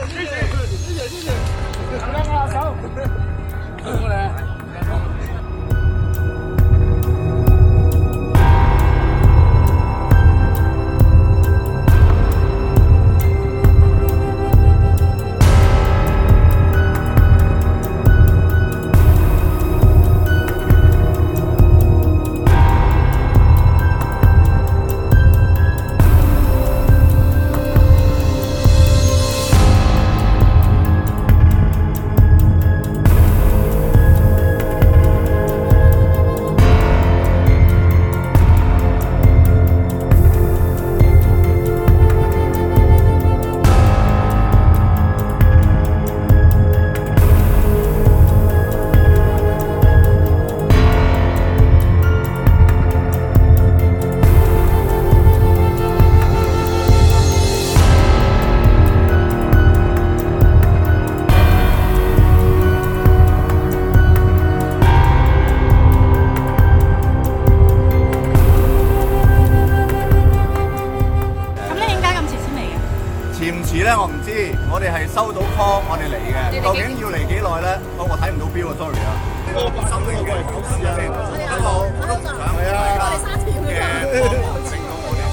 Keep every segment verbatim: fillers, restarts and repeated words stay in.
謝謝謝謝謝謝，大家握下手，過嚟。 我哋係收到 call， 我哋嚟嘅，究竟要嚟幾耐咧？我我睇唔到表啊 ，sorry 啊。我心裏嘅考試啊，不過我都唔想大家嘅幫忙令到我哋。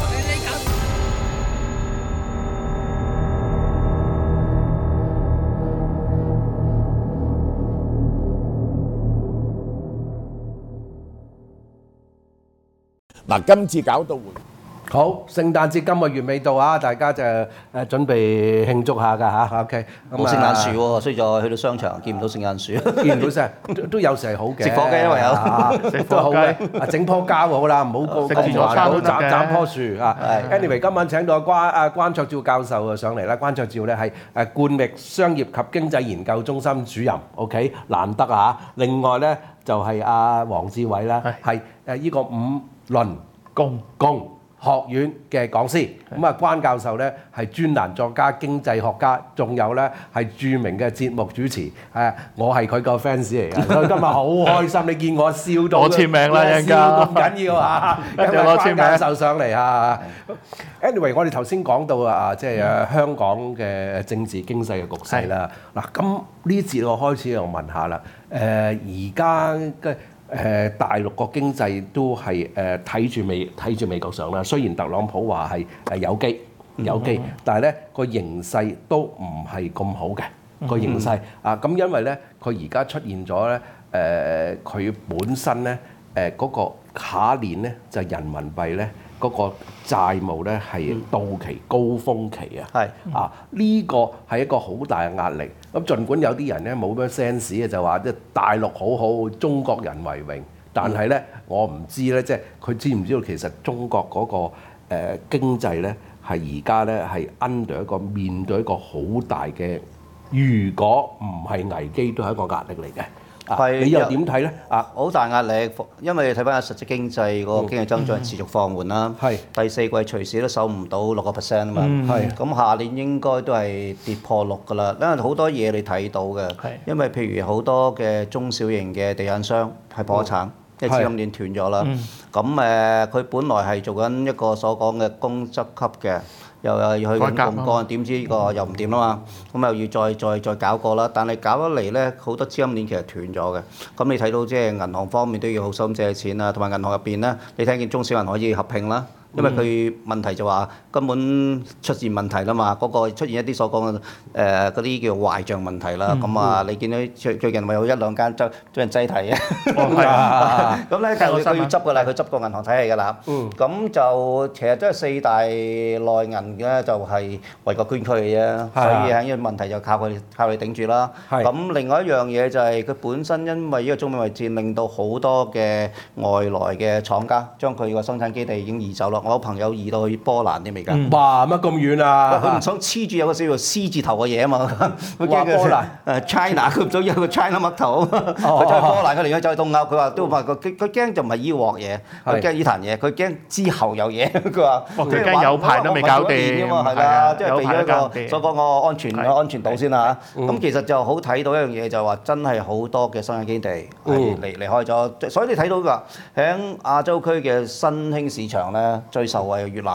嗱，今次搞到好，聖誕節今個月未到啊，大家就誒準備慶祝下㗎嚇 ，OK。 冇聖誕樹喎，所以就去到商場見唔到聖誕樹， 見唔到聲，都有時係好嘅。 食火雞因為有， 食都好嘅。啊，整棵膠好啦，唔好個個話好斬斬棵樹啊。Anyway，今晚請到阿關阿關焯照教授啊上嚟啦。關焯照咧係誒冠域商業及經濟研究中心主任 ，OK， 難得啊。另外咧就係阿黃志偉啦，係誒呢個五倫共共學院嘅講師，咁啊關教授咧係專欄作家、經濟學家，仲有咧係著名嘅節目主持。誒，我係佢個 fans 嚟嘅，所以今日好開心。你見我笑到， 我簽名啦，一陣間笑咁緊要啊！ 一陣我簽名。 關教授上嚟啊 ，anyway， 我哋頭先講到啊，即係誒香港嘅政治經濟嘅局勢啦。嗱，咁呢節我開始我問下啦，誒而家嘅。誒、呃、大陸個經濟都係誒睇住美睇住美國上啦，雖然特朗普話係誒有機有機，但係咧個形勢都唔係咁好嘅個形勢啊！咁因為咧佢而家出現咗咧誒佢本身咧誒嗰個下一年咧就係、人民幣咧嗰、嗰個債務咧係到期高峰期啊！係啊，呢個係一個好大嘅壓力。咁儘管有啲人咧冇咩 sense 嘅，就話即係大陸好好，中國人為榮。但係咧，我唔知咧，即係佢知唔知道其實中國嗰、嗰個誒、呃、經濟咧係而家咧係 under 一個面對一個好大嘅，如果唔係危機，都係一個壓力嚟嘅。係、啊，你又點睇咧？啊， 好大壓力，因為睇翻實際經濟個經濟增長持續放緩啦。係、嗯，第四季隨時都守唔到六個 percent 啊嘛。係、嗯，咁下年應該都係跌破六㗎啦。因為好多嘢你睇到嘅，因為譬如好多嘅中小型嘅地產商係破產，即係資金鏈斷咗啦。咁誒，佢、呃、本來係做緊一個所講嘅公積金嘅。又又要去槓桿，點知呢個又唔掂啦嘛，咁又要再再再搞過啦。但係搞得嚟咧，好多資金鏈其實斷咗嘅。咁你睇到即係銀行方面都要好心借錢啊，同埋銀行入邊咧，你聽見中小銀可以合併啦。因為佢問題就話根本出現問題啦嘛，嗰、那個出現一啲所講嘅誒嗰啲叫壞帳問題啦。咁、嗯、啊，你見到最最近咪有一兩間就俾人擠提嘅。咁咧就佢要執㗎啦，佢執個銀行體系㗎啦。咁、嗯、就其實都係四大內銀嘅，就係為國捐軀嘅啫。所以喺呢個問題就靠佢靠你頂住啦。咁另外一樣嘢就係佢本身因為呢個中美貿易戰，令到好多嘅外來嘅廠家將佢個生產基地已經移走咯。我朋友移到去波蘭添而家。 哇！乜咁遠啊？ 佢唔想黐住有個叫做 C 字頭嘅嘢啊嘛。佢驚波蘭誒 China，佢唔想有個 China 嘜頭。佢走去波蘭，佢嚟咗走去東歐。佢話都話佢佢驚就唔係依鑊嘢，佢驚依壇嘢，佢驚之後有嘢。佢話佢驚有排都未搞掂。 係啦，即係避咗一個所講個安全安全度先啦嚇。咁其實就好睇到一樣嘢，就係話真係好多嘅生產基地係離離開咗。所以你睇到㗎，喺亞洲區嘅新興市場咧，最受惠係越南咯，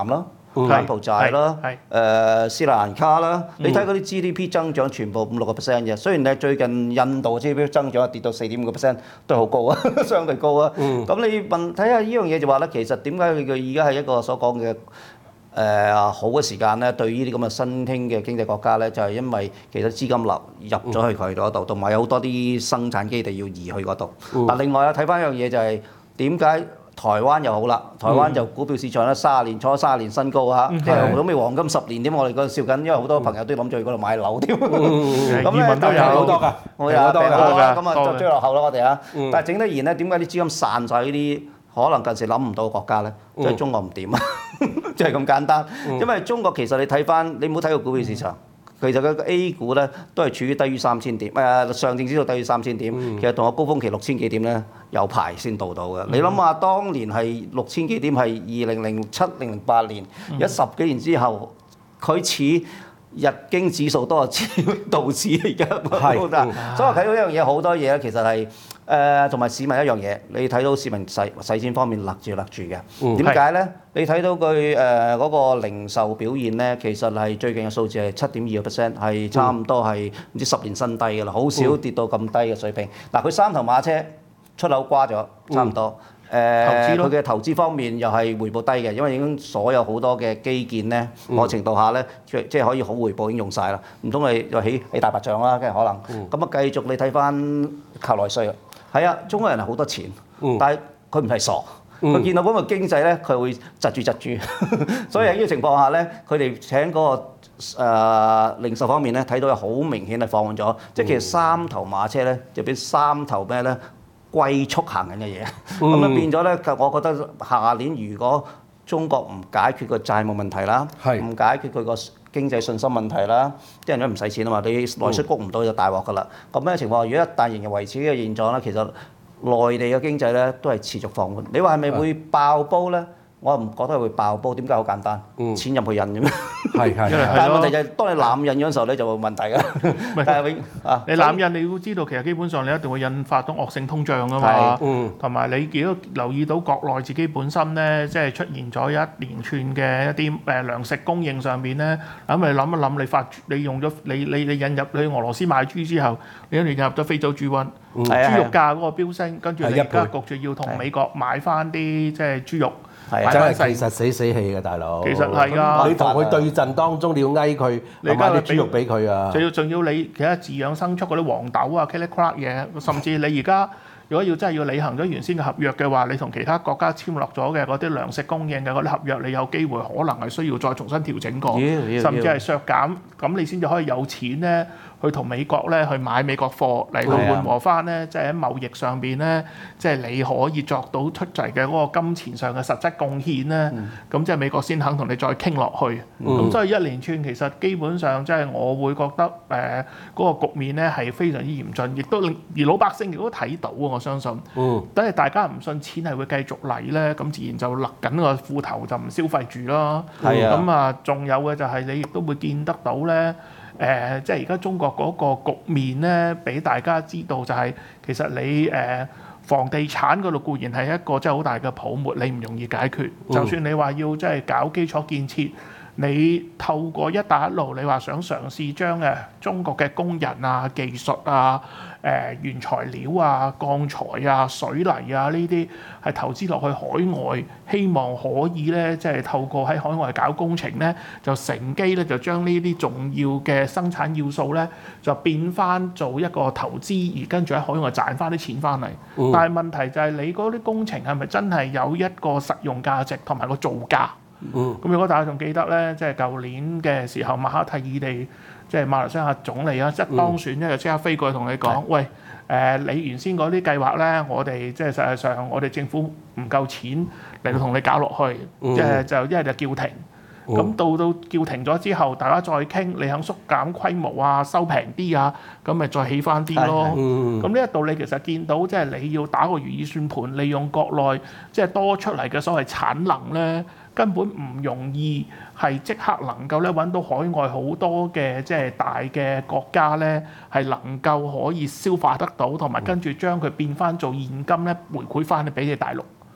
柬埔寨啦， 係誒斯里蘭卡啦，你睇嗰啲 G D P 增長全部五六個 percent 嘅，雖然你最近印度 G D P 增長跌到四點五個 percent，都係好高啊，相對高啊。咁你問睇下呢樣嘢就話咧，其實點解佢而家係一個所講嘅誒好嘅時間咧？對於呢啲咁嘅新興嘅經濟國家咧，就係因為其實資金流入咗去佢嗰度，同埋有好多啲生產基地要移去嗰度。嗱，另外啊，睇翻一樣嘢就係點解？台灣又好啦，台灣就股票市場咧，三十年創咗三十年新高嚇，即係都未黃金十年添。我哋嗰度笑緊，因為好多朋友都諗住去嗰度買樓添。咁咧都有好多㗎， 我有多㗎，咁啊就追落後啦，我哋啊。但係整體而言咧，點解啲資金散晒呢啲可能近時諗唔到嘅國家咧？即係中國唔掂啊，就係咁簡單。因為中國其實你睇翻，你唔好睇個股票市場。其實佢個 A 股咧都係處於低於三千點，誒、呃、上證指數低於三千點，嗯、其實同個高峰期六千幾點咧有排先到到嘅。嗯、你諗下，當年係六千幾點係二零零七、零零八年，而家、嗯、十幾年之後，佢似日經指數多過道指而家，係，嗯、所以我睇到一樣嘢，好多嘢咧，其實係誒同埋市民一樣嘢，你睇到市民使使錢方面勒住勒住嘅，點解咧？你睇到佢誒嗰個零售表現咧，其實係最近嘅數字係七點二個 percent， 係差唔多係唔知十年新低㗎啦，好少跌到咁低嘅水平。嗱、嗯，佢三頭馬車出口瓜咗，差唔多。誒佢嘅投資方面又係回報低嘅，因為已經所有好多嘅基建咧，某程度下咧，即係可以好回報已經用晒啦。唔通你又起起大白象啦？跟住可能咁啊，繼續你睇翻靠內需啊。係啊，中國人係好多錢，嗯、但係佢唔係傻，佢、嗯、見到咁嘅經濟咧，佢會窒住窒住。所以喺呢個情況下咧，佢哋請嗰、那個、呃、零售方面咧，睇到有好明顯係放緩咗。即係其實三頭馬車咧，就俾三頭咩咧？龜速行緊嘅嘢，咁咧變咗咧，我覺得下年如果中國唔解決個債務問題啦，唔是解決佢個經濟信心問題啦，啲人都唔使錢啊嘛，你內需谷唔到就大鑊㗎啦。咁樣嘅情況，如果一旦仍然維持呢個現狀咧，其實內地嘅經濟咧都係持續放緩。你話係咪會爆煲咧？我唔覺得係會爆煲，點解好簡單？嗯、錢入去印啫咩？係係。但係問題就係當你濫印嗰陣時候咧，就會問題㗎。但係永啊，你濫印你要知道，其實基本上你一定會引發到惡性通脹㗎嘛。嗯。同埋你如果留意到國內自己本身咧，即係出現咗一連串嘅一啲誒糧食供應上邊咧，咁你諗一諗，你發你用咗你你你引入去俄羅斯買豬之後，你跟住引入咗非洲豬瘟，嗯、豬肉價嗰個飆升，跟住你而家焗住要同美國買翻啲即係豬肉。係啊，真係其實死死氣嘅大佬。其實係㗎，你同佢對陣當中，你要翳佢，你買啲豬肉俾佢啊。仲要仲要你其他飼養生畜嗰啲黃豆啊、Kelly Clark 嘢，甚至你而家如果要真係要履行咗原先嘅合約嘅話，你同其他國家簽落咗嘅嗰啲糧食供應嘅嗰啲合約，你有機會可能係需要再重新調整過，甚至係削減，咁你先至可以有錢咧。去同美國咧去買美國貨嚟到緩和翻咧，即係喺貿易上邊咧，即係你可以作到出嚟嘅嗰個金錢上嘅實質貢獻咧，咁即係美國先肯同你再傾落去。咁、嗯、所以一連串其實基本上即係我會覺得誒嗰、呃那個局面咧係非常之嚴峻，亦都令而老百姓亦都睇到啊！我相信，等係、嗯、大家唔信錢係會繼續嚟咧，咁自然就勒緊個褲頭就唔消費住咯。咁啊，仲有嘅就係你亦都會見得到咧。誒、呃，即係而家中國嗰個局面咧，俾大家知道就係、是、其實你誒、呃、房地產嗰度固然係一個真係好大嘅泡沫，你唔容易解決。嗯、就算你話要即係搞基礎建設，你透過一帶一路，你話想嘗試將誒中國嘅工人啊、技術啊、誒、呃、原材料啊、鋼材啊、水泥啊呢啲係投資落去海外，希望可以咧即係透過喺海外搞工程咧，就乘機咧就將呢啲重要嘅生產要素咧就變翻做一個投資，而跟住喺海外賺翻啲錢翻嚟。嗯、但係問題就係你嗰啲工程係咪真係有一個實用價值同埋個造價？嗯，咁如果大家仲記得咧，即係舊年嘅時候，馬哈蒂爾地即係馬來西亞總理啊，一當選咧就即刻飛過去同你講，嗯、喂，誒、呃、你原先嗰啲計劃咧，我哋即係實際上我哋政府唔夠錢嚟到同你搞落去，即係、嗯、就一係就叫停。咁、嗯、到到叫停咗之後，大家再傾，你肯縮減規模啊，收平啲啊，咁咪再起翻啲咯。咁呢一度你其實見到即係你要打個如意算盤，利用國內即係多出嚟嘅所謂產能咧。根本唔容易係即刻能夠咧揾到海外好多嘅即係大嘅國家咧，係能夠可以消化得到，同埋跟住將佢變翻做現金咧回饋翻去俾你大陸。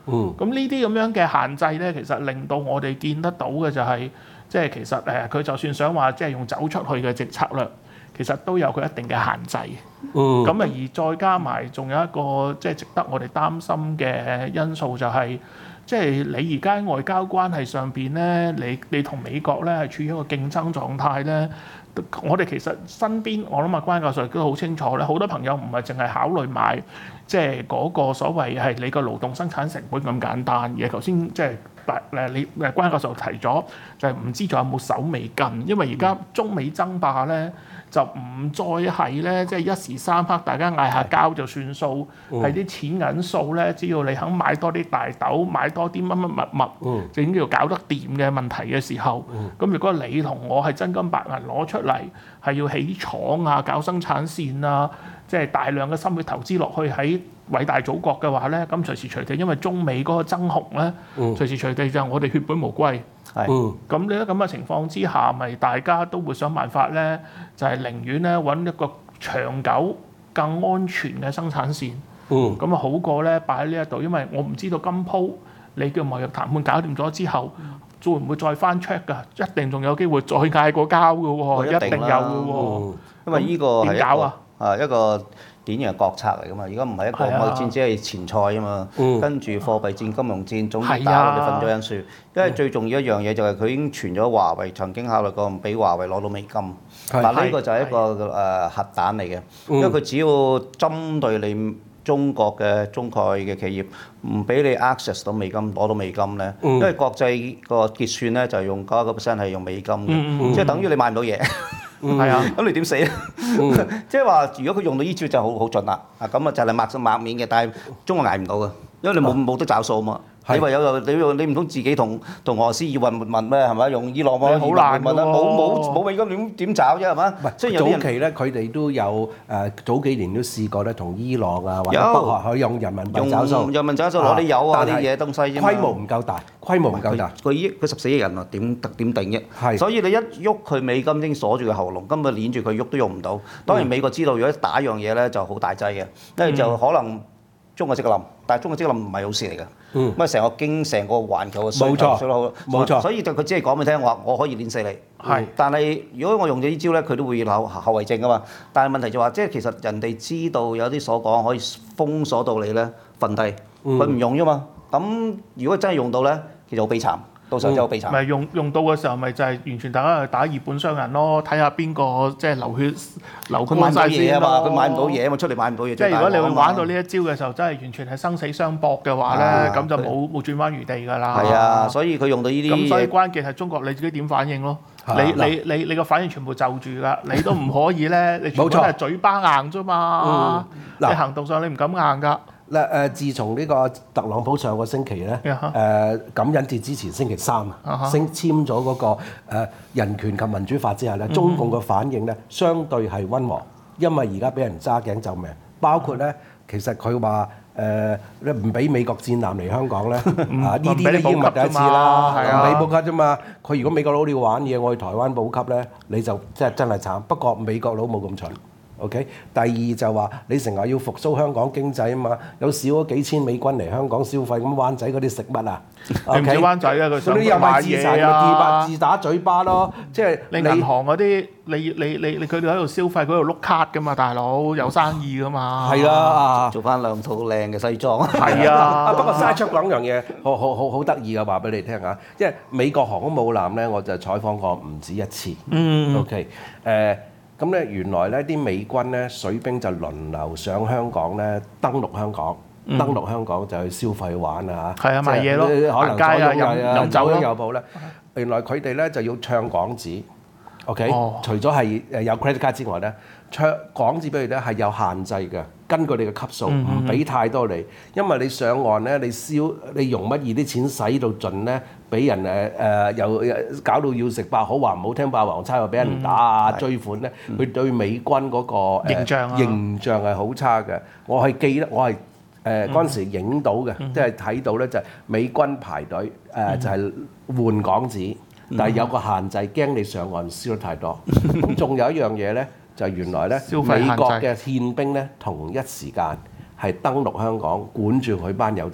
嗯。咁呢啲咁樣嘅限制咧，其實令到我哋見得到嘅就係、是，即係其實誒佢就算想話即係用走出去嘅政策略，其實都有佢一定嘅限制。嗯。咁啊，而再加埋仲有一個即係值得我哋擔心嘅因素就係、是。即係你而家喺外交關係上邊咧，你你同美國咧係處於一個競爭狀態咧。我哋其實身邊，我諗啊關教授都好清楚咧，好多朋友唔係淨係考慮買即係嗰個所謂係你個勞動生產成本咁簡單嘅。頭先即係誒你誒關教授提咗，就係唔知仲有冇守美金，因為而家中美爭霸咧。就唔再係咧，即係一時三刻大家嗌下交就算數，係啲、嗯、錢銀數咧，只要你肯買多啲大豆，買多啲乜乜物物，嗯、就已經叫搞得掂嘅問題嘅時候，咁、嗯、如果你同我係真金白銀攞出嚟，係要起廠啊、搞生產線啊，即係大量嘅心血投資落去喺偉大祖國嘅話咧，咁隨時隨地因為中美嗰個爭雄咧，嗯、隨時隨地就我哋血本無歸。係，咁你喺咁嘅情況之下，咪大家都會想辦法咧，就係、是、寧願咧揾一個長久、更安全嘅生產線。嗯，咁啊好過咧擺喺呢一度，因為我唔知道今鋪你叫貿易談判搞掂咗之後，會唔會再翻 check 㗎？一定仲有機會再嗌過交㗎喎，一定有㗎喎。 因為呢個係點搞啊？啊一個典型嘅國策嚟㗎嘛，而家唔係一個貿易戰，只係前菜啊嘛。嗯、跟住貨幣戰、金融戰，總之打佢哋分咗因素。因為最重要一樣嘢就係佢已經傳咗華為曾經考慮過唔俾華為攞到美金。嗱呢個就係一個誒核彈嚟嘅，因為佢只要針對你中國嘅中概嘅企業，唔俾你 access 到美金攞到美金咧，嗯、因為國際個結算咧就係用九十九 percent 係用美金嘅，嗯嗯、即係等於你買唔到嘢。係啊，咁你點死咧？即係話，如果佢用到依招就好好盡啦。啊，咁啊就係抹抹面嘅，但係中國捱唔到嘅，因為你冇冇得找數啊嘛。你話有你你唔通自己同同俄羅斯要運運咩係咪？用伊朗喎，好難運啊！冇冇冇美金點點找啫係嘛？ 唔係，早期咧佢哋都有誒早幾年都試過咧，同伊朗啊或者北韓可以用人民幣找數， 用人民幣找數攞啲油啊啲嘢東西啫嘛。 規模唔夠大，規模唔夠大。 佢億佢十四億人啊，點點定啫？係。所以你一喐佢美金已經鎖住佢喉嚨，根本攆住佢喐都用唔到。當然美國知道如果打樣嘢咧就好大劑嘅，因為就可能中國即刻冧，但係中國即刻冧唔係好事嚟嘅。嗯，咁啊成個經成個環球嘅衰退衰得好，冇錯。所以就佢只係講俾你聽，我話我可以碾死你。係。但係如果我用咗呢招咧，佢都會有後後遺症噶嘛。但係問題就話，即係其實人哋知道有啲所講可以封鎖到你咧，瞓低，佢唔用啫嘛。咁如果真係用到咧，其實好悲慘。到時候真係好悲慘。 咪用用到嘅時候，咪就係完全大家去打以本傷人咯，睇下邊個即係流血流乾晒先咯。 佢買唔到嘢啊嘛，出嚟買唔到嘢。 即係如果你會玩到呢一招嘅時候，真係完全係生死相搏嘅話咧，咁就冇冇轉彎餘地㗎啦。 係啊，所以佢用到呢啲。 咁所以關鍵係中國你自己點反應咯？你你你你個反應全部就住㗎，你都唔可以咧，你全部都係嘴巴硬啫嘛。你行動上你唔敢硬㗎。 嗱誒，自從呢個特朗普上個星期咧，誒、呃、感恩節之前星期三啊，升簽咗嗰個誒人權及民主法之後咧，中共嘅反應咧相對係溫和，因為而家俾人揸頸就命，包括咧其實佢話誒唔俾美國戰艦嚟香港咧，啊呢啲都已經唔係第一次啦，唔俾補給啫嘛。佢如果美國佬你要玩嘢，我去台灣補給咧，你就即係真係慘。不過美國佬冇咁蠢。OK，第二就話你成日要復甦香港經濟啊嘛，有少咗幾千美軍嚟香港消費，咁灣仔嗰啲食物啊， 你唔知灣仔啊，佢想買嘢啊，自打嘴巴咯，即係你銀行嗰啲，你你你你佢哋喺度消費，佢喺度碌卡噶嘛，大佬有生意噶嘛， 係啊， 做翻兩套靚嘅西裝， 係啊， 不過嘥出講樣嘢，好好好好得意嘅話俾你聽嚇，因為美國航空母艦咧，我就採訪過唔止一次，嗯 OK，誒。咁咧原來咧啲美軍咧水兵就輪流上香港咧登陸香港，嗯、登陸香港就去消費玩啊嚇， 係啊買嘢咯，可能街啊飲飲酒咯，有鋪咧。原來佢哋咧就要唱港紙 ，OK，、哦、除咗係誒有 credit card 之外咧，唱港紙俾佢咧係有限制嘅，根據你嘅級數唔俾太多你，因為你上岸咧你燒你容乜易啲錢使到盡咧。俾人誒誒又搞到要食爆，好話唔好聽，霸王餐又俾人打啊、嗯、追款咧，佢、嗯、對美軍嗰、嗰個形象、啊、 形象係好差嘅。我係記得，我係誒嗰陣時影到嘅，即係睇到咧就係美軍排隊誒、呃、就係換港紙，嗯、但係有個限制，驚你上岸燒得太多。咁仲、嗯、有一樣嘢咧，就係、原來咧美國嘅憲兵咧同一時間係登陸香港，管住佢班友仔嘅。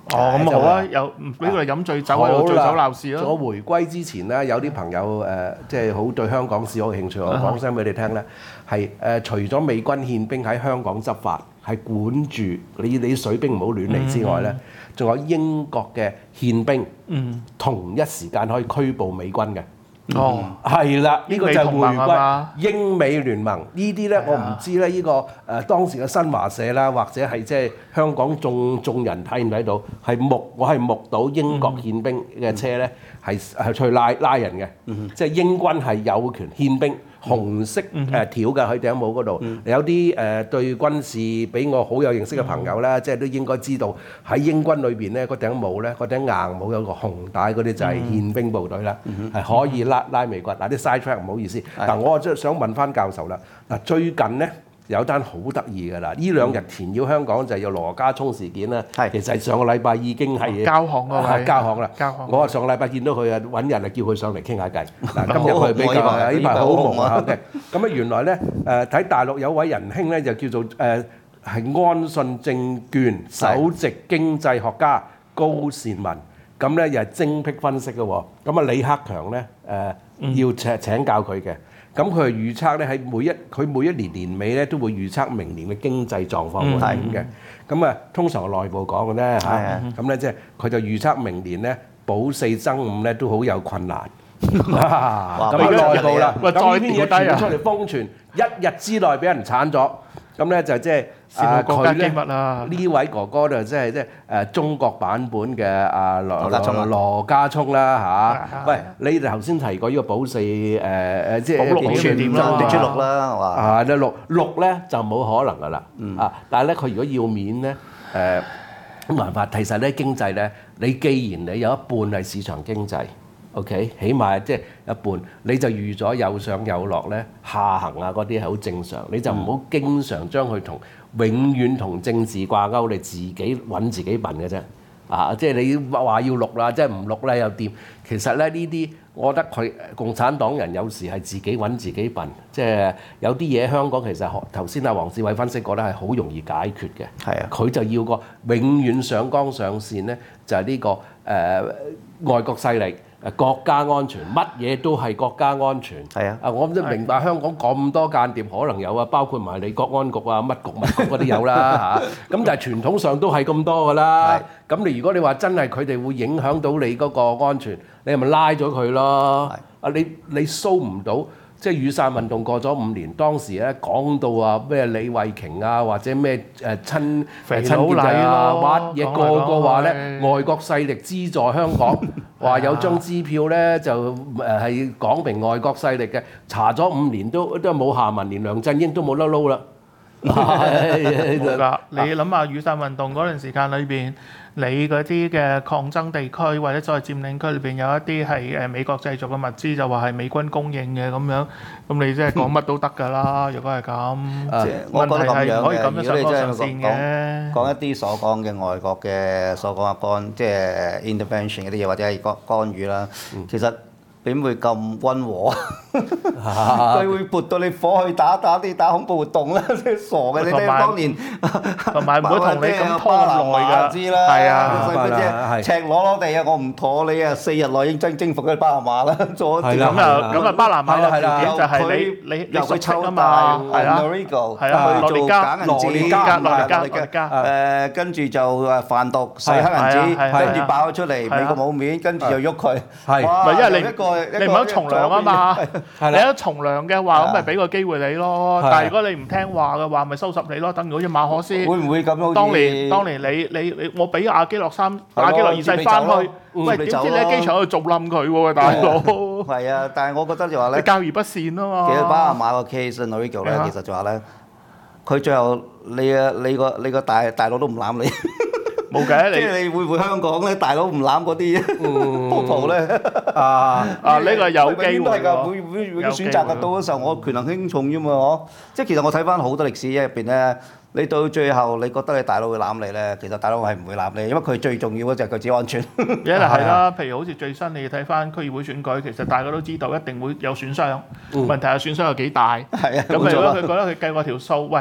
哦，咁好啊，有唔俾佢哋飲醉酒喺度醉酒鬧事咯。 我回歸之前咧，有啲朋友誒，即係好對香港史好興趣，我講聲俾你聽咧，係誒除咗美軍憲兵喺香港執法，係管住你你水兵唔好亂嚟之外咧，仲有英國嘅憲兵，同一時間可以拘捕美軍嘅。哦，係啦，呢個就係回歸英美聯盟呢啲咧，我唔知咧，呢個誒當時嘅新華社啦，或者係即係香港眾眾人睇唔睇到？係目我係目睹英國憲兵嘅車咧，係係出去拉拉人嘅，即係英軍係有權憲兵。紅色誒條嘅喺頂帽嗰度，有啲誒對軍事俾我好有認識嘅朋友咧，即係都應該知道喺英軍裏邊咧，嗰頂帽咧，嗰頂硬帽有個紅帶嗰啲就係憲兵部隊啦，係可以拉拉美軍。嗱啲 side track 唔好意思，嗱我即係想問翻教授啦，嗱最近咧。有單好得意㗎啦！呢兩日纏繞香港就係有羅家聰事件啦。係，其實上個禮拜已經係交行嗰位， 交行啦。 交行。 我上個禮拜見到佢啊，揾人啊叫佢上嚟傾下偈。嗱，今日佢比較呢排好忙啊。OK，咁啊原來咧誒睇大陸有位仁兄咧就叫做誒係安信證券首席經濟學家高善文，咁咧又係精闢分析嘅喎。咁啊李克強咧誒要請請教佢嘅。咁佢係預測咧喺每一佢每一年年尾咧都會預測明年嘅經濟狀況會點嘅。咁啊通常內部講嘅咧嚇，咁咧即係佢就預測明年咧保四增五咧都好有困難。咁啊內部啦，咁呢篇嘢傳出嚟瘋傳，一日之內俾人剷咗。咁咧就即係啊佢咧呢位哥哥就即係即係誒中國版本嘅阿羅羅羅家聰啦嚇。喂，你哋頭先提過呢個保四誒誒即係保全點啦， 跌出六啦係嘛？ 啊，六六咧就冇可能噶啦。啊，但係咧佢如果要面咧誒咁辦法，其實咧經濟咧，你既然你有一半係市場經濟。OK， 起碼即係一半，你就預咗有上有落咧，下行啊嗰啲係好正常，你就唔好經常將佢同永遠同政治掛鈎，你自己揾自己笨嘅啫。啊，即係你話要錄啦，即係唔錄咧又掂。其實咧呢啲，我覺得佢共產黨人有時係自己揾自己笨，即係有啲嘢香港其實頭先阿黃志偉分析過咧係好容易解決嘅。係啊，佢就要個永遠上綱上線咧，就係呢個誒外國勢力。誒國家安全，乜嘢都係國家安全。係啊！啊，我都明白香港咁多間諜，可能有啊，包括埋你國安局啊、乜局乜局嗰啲有啦嚇。咁但係傳統上都係咁多㗎啦。咁你如果你話真係佢哋會影響到你嗰個安全，你係咪拉咗佢咯？啊，你你騷唔到。即係雨傘運動過咗五年，當時咧講到話咩李慧瓊啊，或者咩誒親親結啊，乜嘢個個話咧外國勢力資助香港，話有張支票咧就誒係講明外國勢力嘅，查咗五年都都冇下文，連梁振英都冇得撈啦。 冇㗎，你諗下雨傘運動嗰段時間裏邊。你嗰啲嘅抗爭地區或者再佔領區裏邊有一啲係誒美國製造嘅物資，就話係美軍供應嘅咁樣，咁你即係講乜都得㗎啦。如果係咁，問題係唔可以咁樣上綱上線嘅。 講一啲所講嘅外國嘅所講嘅干，即係 intervention 嗰啲嘢，或者係干干預啦，其實。點會咁溫和？佢會撥到你火去打打啲打恐怖活動啦！即係傻嘅，你睇當年同埋唔會同你咁拖耐㗎， 知啦。係啊，使乜啫？赤裸裸地啊！我唔妥你啊！四日內已經征征服咗巴拿馬啦，做咗。 咁啊咁啊，巴拿馬嘅條件就係你你你熟悉啊嘛，係啦，係啊，去做假銀紙、假內力加、內力加。誒，跟住就誒販毒、洗黑銀紙，跟住爆咗出嚟，美國冇面，跟住又喐佢。係， 咪因為你一個。你唔肯從良啊嘛，你一從良嘅話，咁咪俾個機會你咯。但係如果你唔聽話嘅話，咪收拾你咯。等於好似馬可斯， 會唔會咁樣？ 當年當年你你你我俾阿基諾三阿基諾二世翻去，喂點知你喺機場度做冧佢喎，大佬？ 係啊，但係我覺得就話咧， 你教而不善啊嘛。 其實巴拿馬個 case Norigo 咧，其實就話咧，佢最後你啊你個你個大大佬都唔攬你。 冇計， 即係你會唔會香港咧？大佬唔攬嗰啲鋪鋪咧？ 啊啊！呢個有機會都係㗎，會會會選擇㗎。到嗰時候我權衡輕重啫嘛，嗬！即係其實我睇翻好多歷史入邊咧，你到最後你覺得你大佬會攬你咧，其實大佬係唔會攬你，因為佢最重要嗰就係佢自己安全。 一係係啦，譬如好似最新你睇翻區議會選舉，其實大家都知道一定會有損傷，問題係損傷有幾大。係啊，咁如果佢覺得佢計過條數，喂。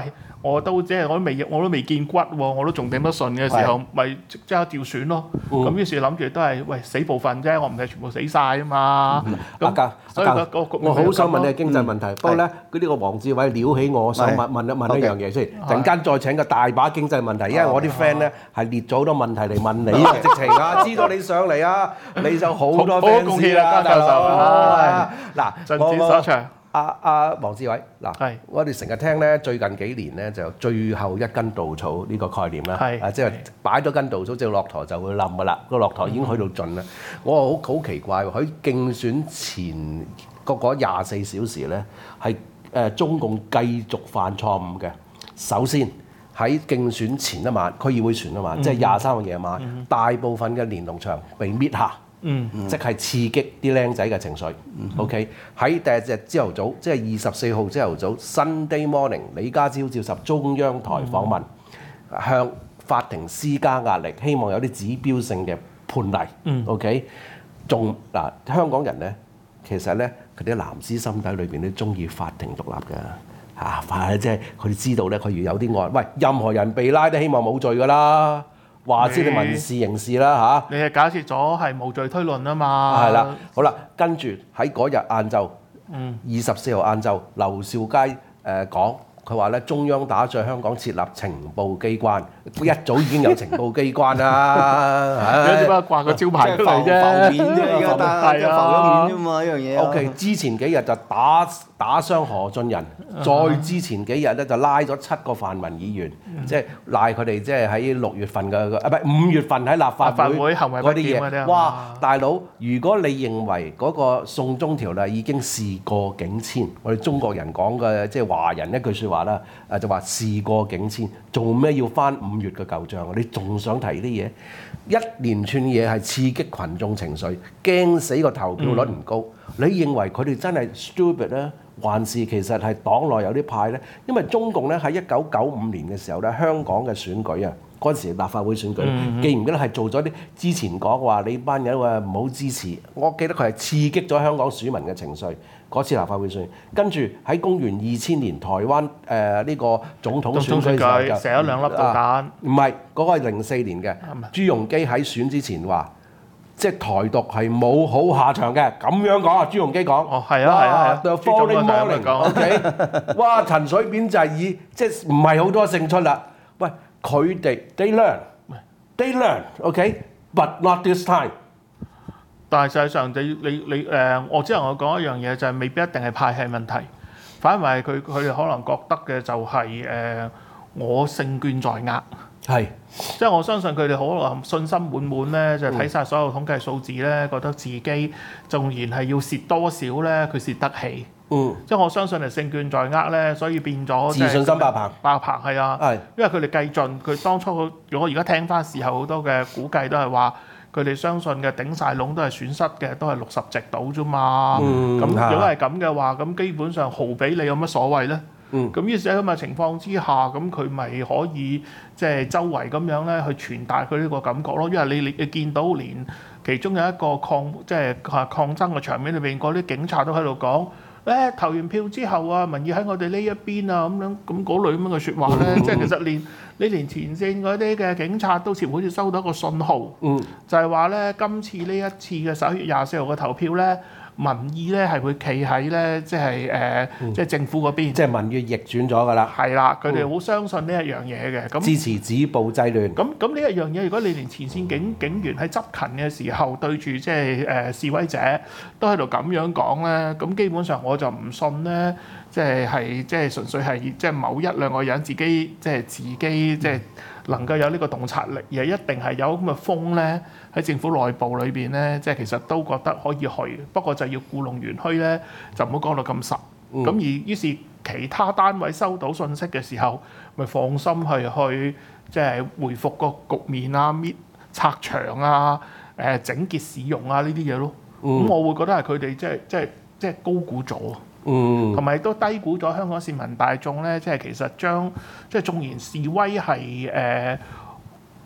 我都即係我都未我都未見骨喎，我都仲頂得順嘅時候，咪即刻調選咯。咁、嗯、於是諗住都係喂死部分啫，我唔係全部死晒啊嘛。咁、嗯、所以、那個、 我好想問你經濟問題，嗯、不過咧佢呢個黃志偉撩起我想問問一問一樣嘢先，陣間再請個大把經濟問題，因為我啲 friend 咧係列咗好多問題嚟問你嘅，直情啊知道你上嚟啊，你就好多 fans 啦，大佬。嗱， 盡展所長。 阿阿黃志偉，嗱，我哋成日聽咧，最近幾年咧就最後一根稻草呢個概念啦，啊，即係擺咗根稻草，隻駱駝就會冧噶啦，個駱駝已經去到盡啦。我好好奇怪喎，喺競選前嗰嗰廿四小時咧，係誒中共繼續犯錯誤嘅。首先喺競選前一晚，區議會選啊嘛，即係廿三號夜晚，大部分嘅連儂牆被搣下。嗯，即係刺激啲僆仔嘅情緒。嗯、OK， 喺第二日朝頭早，即係二十四號朝頭早 Sunday morning， 李家超接受中央台訪問，嗯、向法庭施加壓力，希望有啲指標性嘅判例。嗯、OK， 仲嗱香港人咧，其實咧佢啲藍絲心底裏邊都中意法庭獨立㗎嚇，法即係佢哋知道咧，佢要有啲案，喂，任何人被拉都希望冇罪㗎啦。話知你民事刑事啦嚇， 你係假設咗係無罪推論啊嘛。 係啦，好啦，跟住喺嗰日晏晝，二十四號晏晝，劉兆佳誒講，佢話咧中央打算香港設立情報機關，一早已經有情報機關啦。 有啲乜掛個招牌出嚟啫， 浮面啫，而家但係浮咗面啫嘛，呢樣嘢。 O K， 之前幾日就打打傷何俊仁，再之前幾日咧就拉咗七個泛民議員，即係賴佢哋即係喺六月份嘅啊，唔係五月份喺立法會嗰啲嘢。哇，大佬，如果你認為嗰個送中條例已經事過境遷，我哋中國人講嘅即係華人一句説話啦，誒就話事過境遷，做咩要翻五月嘅舊帳？你仲想提啲嘢？一連串嘢係刺激群眾情緒，驚死個投票率唔高。嗯、你認為佢哋真係 stupid 咧？還是其實係黨內有啲派咧？因為中共咧喺一九九五年嘅時候咧，香港嘅選舉啊，嗰陣時立法會選舉，嗯、記唔記得係做咗啲之前講話你班人話唔好支持？我記得佢係刺激咗香港選民嘅情緒。嗰次立法會選，跟住喺公元二千年台灣誒呢、呃這個總統選舉時候就射咗兩粒導彈。 唔係嗰個係零四年嘅，朱鎔基喺選之前話。即係台獨係冇好下場嘅，咁樣講啊！朱鎔基講， 哦係啊係啊 The following morning，OK， 哇！陳水扁就係以即係唔係好多勝出啦。喂，佢哋 they learn，they learn，OK，but not this time。 但係實際上你你你誒，我只能我講一樣嘢就係未必一定係派系問題，反為佢佢哋可能覺得嘅就係誒我勝券在握。係，即係我相信佢哋可能信心滿滿咧，就睇晒所有統計數字咧，覺得自己縱然係要蝕多少咧，佢蝕得起。嗯，即係我相信係勝券在握咧，所以變咗自信心爆棚。 爆棚係啊，係，因為佢哋計盡，佢當初如果而家聽翻時候好多嘅估計都係話，佢哋相信嘅頂晒籠都係損失嘅，都係六十席到啫嘛。嗯，咁如果係咁嘅話，咁基本上毫比你有乜所謂咧？嗯，咁於是喺咁嘅情況之下，咁佢咪可以即係周圍咁樣咧去傳達佢呢個感覺咯。因為你你你見到連其中有一個抗即係抗爭嘅場面裏邊，嗰啲警察都喺度講，誒投完票之後啊，民意喺我哋呢一邊啊，咁樣咁嗰類咁樣嘅説話咧，即係其實連你連前線嗰啲嘅警察都似乎好似收到一個信號，嗯，就係話咧今次呢一次嘅十一月廿四號嘅投票咧。民意咧係會企喺咧，即係誒，呃嗯、即係政府嗰邊， 即係民意逆轉咗㗎啦。 係啦，佢哋好相信呢一樣嘢嘅。咁支持止暴制亂。 咁咁呢一樣嘢，如果你連前線警警員喺執勤嘅時候對住即係誒示威者都喺度咁樣講咧，咁基本上我就唔信咧，即係係即係純粹係即係某一兩個人自己即係自己即係能夠有呢個洞察力，而係一定係有咁嘅風咧。喺政府內部裏邊咧，即係其實都覺得可以去，不過就要故弄玄虛咧，就唔好講到咁實。咁、嗯、而於是其他單位收到信息嘅時候，咪放心去去即係回復個局面啊、搣拆牆啊、誒整潔市容啊呢啲嘢咯。咁、嗯、我會覺得係佢哋即係即係即係高估咗，同埋都低估咗香港市民大眾咧。即係其實將即係縱然示威係誒。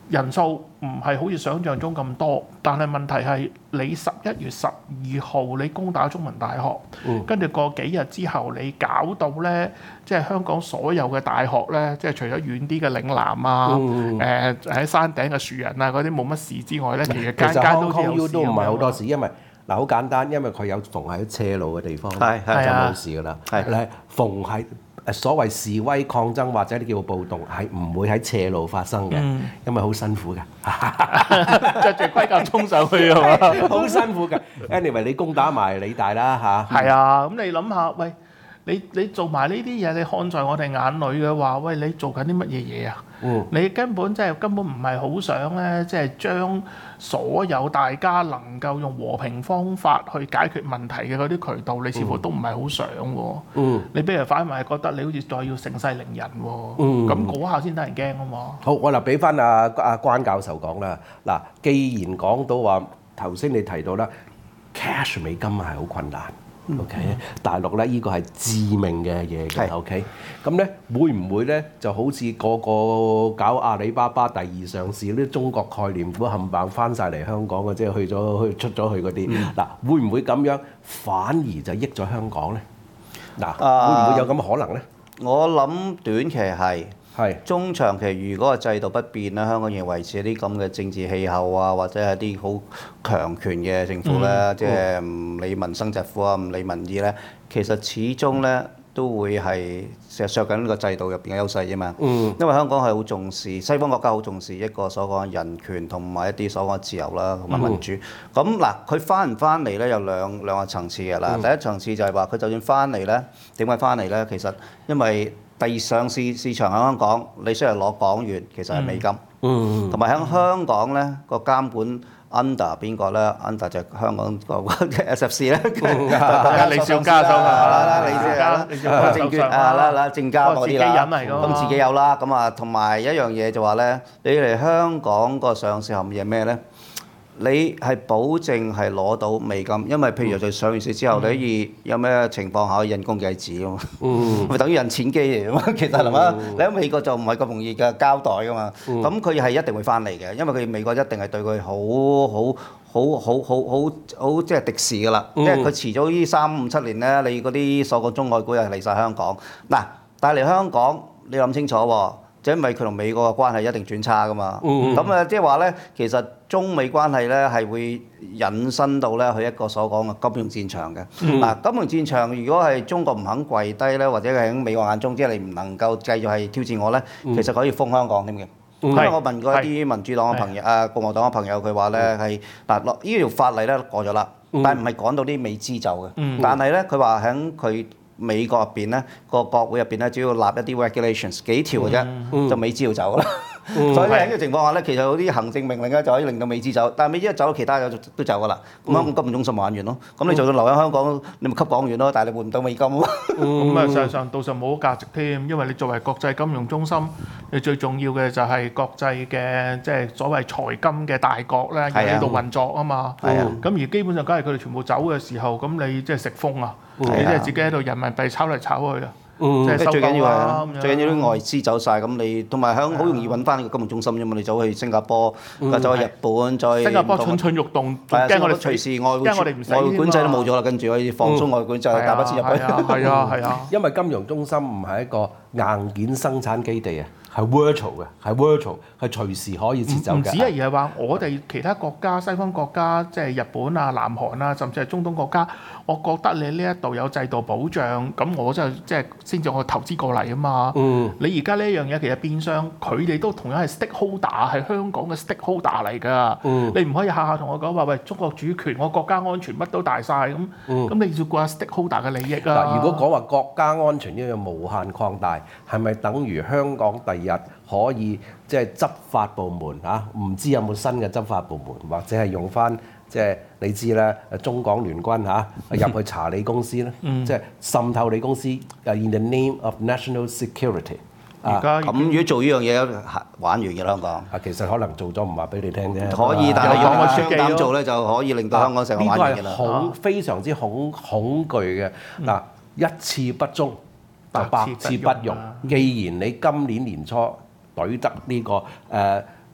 人數唔係好似想像中咁多，但係問題係你十一月十二號你攻打中文大學，跟住、嗯、過幾日之後你搞到咧，即係香港所有嘅大學咧，即係除咗遠啲嘅嶺南啊，誒喺、嗯呃、山頂嘅樹人啊嗰啲冇乜事之外咧，其實間間都有事。都唔係好多事，因為嗱好簡單，因為佢有逢喺斜路嘅地方，係係就冇事㗎啦。係係逢係。所謂示威抗爭或者啲叫暴動係唔會喺斜路發生嘅，嗯、因為好辛苦嘅， 着住盔甲衝上去係嘛， 好辛苦嘅。anyway 你攻打埋理大啦嚇， 係啊，咁、嗯啊、你諗下，喂，你你做埋呢啲嘢，你看在我哋眼裏嘅話，喂，你做緊啲乜嘢嘢啊？嗯、你根本即係根本唔係好想咧，即係將所有大家能夠用和平方法去解決問題嘅嗰啲渠道，你似乎都唔係好想喎。嗯、你不如反為覺得你好似再要盛世凌人喎。咁嗰下先得人驚啊嘛。 好，我嗱俾翻阿阿關教授講啦。嗱，既然講到話頭先你提到啦 ，cash 美金係好困難。OK，嗯、大陸咧呢、呢個係致命嘅嘢嘅。OK，咁咧會唔會咧就好似個個搞阿里巴巴第二上市啲中國概念股冚唪唥翻晒嚟香港嘅，即係去咗去出咗去嗰啲嗱，嗯、會唔會咁樣反而就益咗香港咧？嗱，會唔會有咁嘅可能咧？ 我諗短期係。係是中長期，如果個制度不變咧，香港仍維持一啲咁嘅政治氣候啊，或者係啲好強權嘅政府咧，嗯、即係唔理民生疾苦啊，唔理民意咧，其實始終咧都會係削削緊呢個制度入邊嘅優勢啫嘛。嗯、因為香港係好重視西方國家好重視一個所講嘅人權同埋一啲所講嘅自由啦，同埋民主。咁嗱、嗯，佢翻唔翻嚟咧有兩兩個層次嘅啦。嗯、第一層次就係話佢就算翻嚟咧，點解翻嚟咧？其實因為第二上市市場喺香港，你雖然攞港元，其實係美金，同埋喺香港咧個監管 under 邊個咧 ？under 就係香港個 S F C 咧， 李兆嘉收啦， 李兆嘉，李兆嘉證券啊啦啦，證監嗰啲啦，咁自己有啦，咁啊同埋一樣嘢就話咧，你嚟香港個上市含義係咩咧？你係保證係攞到美金，因為譬如就上完市之後，你可以有咩情況下可以印公計紙啊嘛，咪等於印錢機嚟㗎嘛，其實係嘛？你喺美國就唔係咁容易嘅交代㗎嘛，咁佢係一定會翻嚟嘅，因為佢美國一定係對佢好好好好好好好即係敵視㗎啦，因為佢遲咗呢三五七年咧，你嗰啲所謂中外股又嚟晒香港，嗱，但係嚟香港你諗清楚喎。因為佢同美國嘅關係一定轉差㗎嘛，咁啊即係話咧，其實中美關係咧係會引申到咧去一個所講嘅金融戰場嘅。嗱、嗯，金融戰場如果係中國唔肯跪低咧，或者係喺美國眼中，即係你唔能夠繼續係挑戰我咧，其實可以封香港添嘅。因為、嗯、我問過一啲民主黨嘅朋友、啊共和黨嘅朋友，佢話咧係嗱落呢條法例咧過咗啦，但係唔係趕到啲美資走嘅，嗯、但係咧佢話喺佢美國入邊咧，個國會入邊咧，只要立一啲 regulations 幾條嘅啫，嗯、就美資要走啦。嗯、所以喺呢個情況下咧，其實有啲行政命令咧就可以令到美資走，但係美資一走，其他有都走噶啦。咁樣金融中心玩完咯。咁你就算留喺香港，你咪吸港元咯，但係你換唔到美金咯。 咁啊，事實上到時冇價值添，因為你作為國際金融中心，你最重要嘅就係國際嘅即係所謂財金嘅大國咧，喺度運作啊嘛。係啊。咁而基本上，假如佢哋全部走嘅時候，咁你即係食風啊！你即係自己喺度人民幣炒嚟炒去啊！ 嗯，即係最緊要係最緊要啲外資走晒，咁你同埋香好容易揾翻個金融中心啫嘛！你走去新加坡，走去日本，再新加坡蠢蠢欲動，驚我哋隨時外匯外匯管制都冇咗啦，跟住可以放鬆外匯管制，大把錢入去。 係啊係啊， 因為金融中心唔係一個硬件生產基地啊。係 virtual 嘅，係 virtual，係隨時可以撤走嘅。唔止啊，而係話我哋其他國家、西方國家，即係日本啊、南韓啊，甚至係中東國家，我覺得你呢一度有制度保障，咁我就即係先至我投資過嚟啊嘛。嗯。你而家呢一樣嘢其實變相，佢哋都同樣係 stakeholder，係香港嘅 stakeholder 嚟㗎。嗯。你唔可以下下同我講話，喂，中國主權，我國家安全乜都大晒咁。嗯。咁你要顧下 stakeholder 嘅利益啊。 嗱，如果講話國家安全呢樣無限擴大，係咪等於香港第日可以即係執法部門嚇，唔知有冇新嘅執法部門，或者係用翻即係你知啦，中港聯軍嚇入去查你公司咧，嗯、即係滲透你公司。In the name of national security。 而家咁如果做呢樣嘢，玩完嘅香港。 啊，其實可能做咗唔話俾你聽啫。 可以，但係如果我雙膽做咧，就可以令到香港成個玩完嘅啦。 呢個係恐非常之恐恐懼嘅嗱，一次不忠，百次不容。既然你今年年初，懟得呢個誒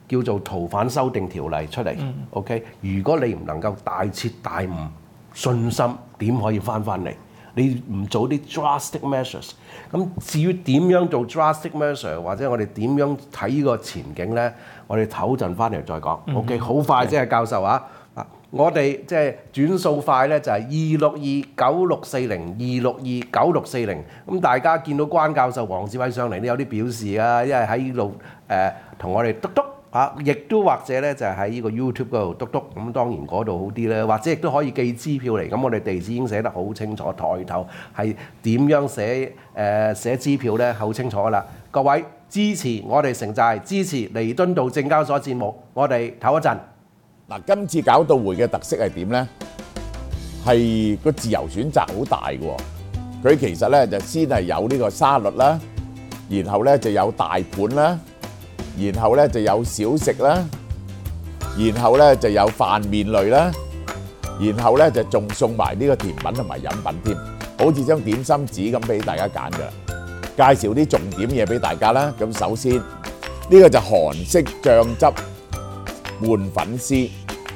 叫做逃犯修訂條例出嚟。嗯、OK， 如果你唔能夠大徹大悟，信心點可以翻翻嚟？你唔做啲 drastic measures， 咁至於點樣做 drastic measure， 或者我哋點樣睇呢個前景咧？我哋唞陣翻嚟再講。嗯、OK， 好快即係教授啊！啊，我哋即係轉數快咧，就係二六二九六四零二六二九六四零。咁大家見到關教授、黃志偉上嚟都有啲表示啊，因為喺呢度誒同我哋篤篤。啊！亦都或者咧就係喺呢個 YouTube 嗰度篤篤，咁當然嗰度好啲咧，或者亦都可以寄支票嚟，咁我哋地址已經寫得好清楚，抬頭係點樣寫誒、呃、寫支票咧，好清楚噶啦。各位支持我哋城寨，支持彌敦道證交所節目，我哋唞一陣。 嗱，今次搞到會嘅特色係點咧？係個自由選擇好大嘅喎。佢其實咧就先係有呢個沙律啦，然後咧就有大盤啦。然後咧就有小食啦，然後咧就有飯麵類啦，然後咧就仲送埋呢個甜品同埋飲品添，好似張點心紙咁俾大家揀㗎啦。介紹啲重點嘢俾大家啦。咁首先呢個就韓式醬汁拌粉絲，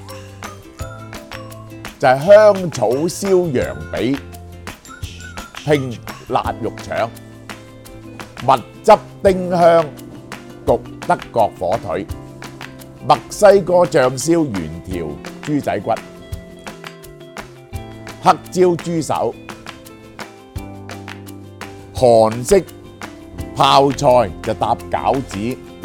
就係香草燒羊髀拼辣肉腸，蜜汁丁香焗德國火腿，墨西哥醬燒原條豬仔骨，黑椒豬手，韓式泡菜就搭餃子，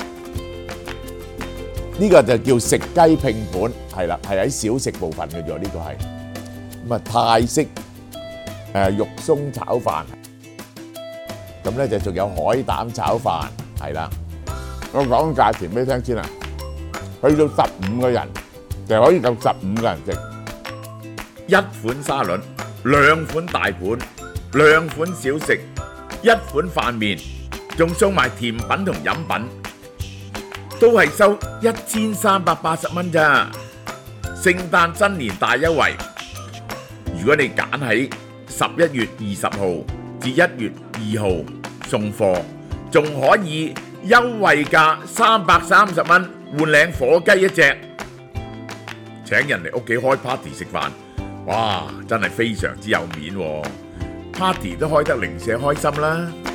呢個就叫食雞拼盤，係啦，係喺小食部分嘅啫，呢個係咁啊泰式誒肉鬆炒飯，咁咧就仲有海膽炒飯，係啦。我講價錢俾你聽先啊，去到十五個人就可以夠十五個人食。一款沙律，兩款大盤，兩款小食，一款飯麵，仲送埋甜品同飲品，都係收一千三百八十蚊咋。聖誕新年大優惠，如果你揀喺十一月二十號至一月二號送貨，仲可以優惠價三百三十蚊換領火雞一隻，請人嚟屋企開 party 食飯，哇！真係非常之有面喎，party 都開得零舍開心啦〜